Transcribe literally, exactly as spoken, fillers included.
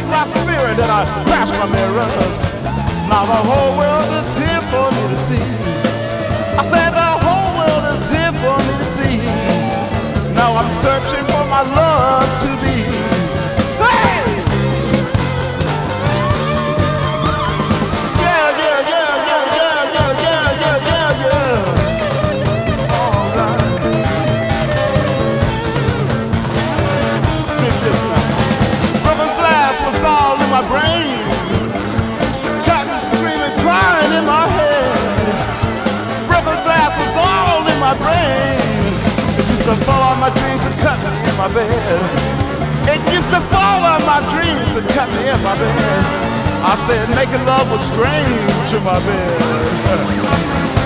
take my spirit and I crash my mirrors. Now the whole world is here for me to see. I said the whole world is here for me to see. Now I'm searching for my love to be. Hey! Yeah, yeah, yeah, yeah, yeah, yeah, yeah, yeah, yeah, yeah. All right. Dig this now. Broken glass was all in my brain. Cotton screaming, crying in my head. Broken glass was all in my brain. It used to fall on my dreams and cut me in my bed. It used to fall on my dreams and cut me in my bed. I said making love was strange in my bed.